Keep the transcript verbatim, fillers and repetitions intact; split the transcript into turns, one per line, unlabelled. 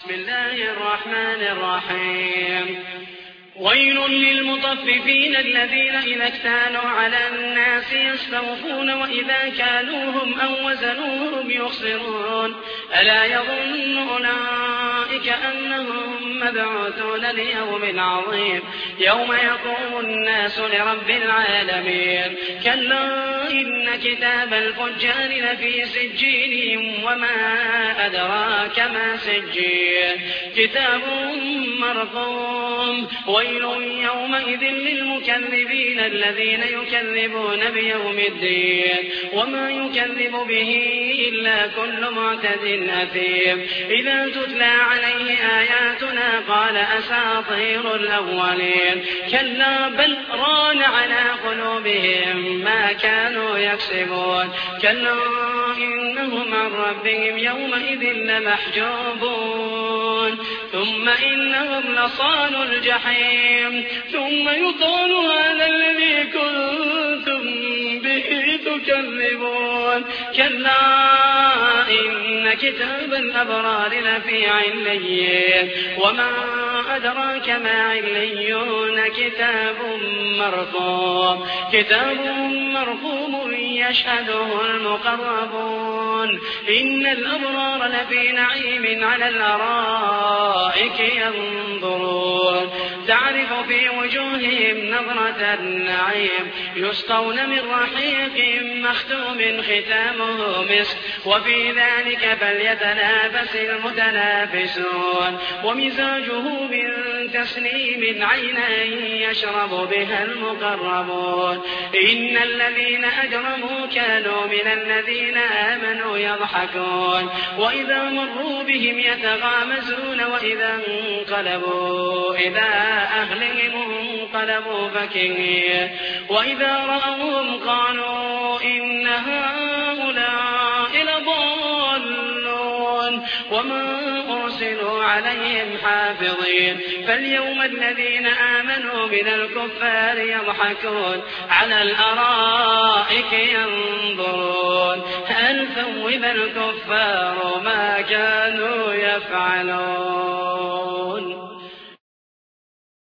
بسم الله الرحمن الرحيم ويل للمطففين الذين إذا اكتالوا على الناس يستوفون وإذا كالوهم أو وزنوهم يخسرون ألا يظن أولئك أنهم مبعوثون ليوم عظيم يوم يقوم الناس لرب العالمين كلا إن كتاب الفجار لفي سجين وما أدراك ما سجين كتاب مرقوم ويل يومئذ للمكذبين الذين يكذبون بيوم الدين وما يكذب به إلا كل معتد أثيم إذا تتلى عليه آياتنا قال أساطير الأولين كلا بل ران على قلوبهم ما كانوا يكسبون كلا إنهم عن ربهم يومئذ لمحجوبون ثم إنهم لصالوا الجحيم ثم يقال هذا الذي كنتم به تكذبون كلا إن كتاب الأبرار لفي عليين وما أدراك ما عليون كتاب مرقوم كتاب مرقوم يشهده المقربون إن الأبرار لفي نعيم على الأرائك ينظرون تعرف في وجوههم نظرة النعيم يسقون من رحيق مختوم ختامه مسك وفي ذلك فليتنافس المتنافسون ومزاجه من تسنيم عينا يشرب بها المقربون إن الذين أجرموا كانوا من الذين آمنوا يضحكون وإذا مروا بهم يتغامزون وإذا انقلبوا إلى أهلهم انقلبوا فكهين وإذا رأوهم قالوا إن هؤلاء لضالون وما أرسلوا عليهم حافظين فاليوم الذين آمنوا من الكفار يضحكون على الأرائك ينظرون هل ثوب الكفار ما كانوا يفعلون.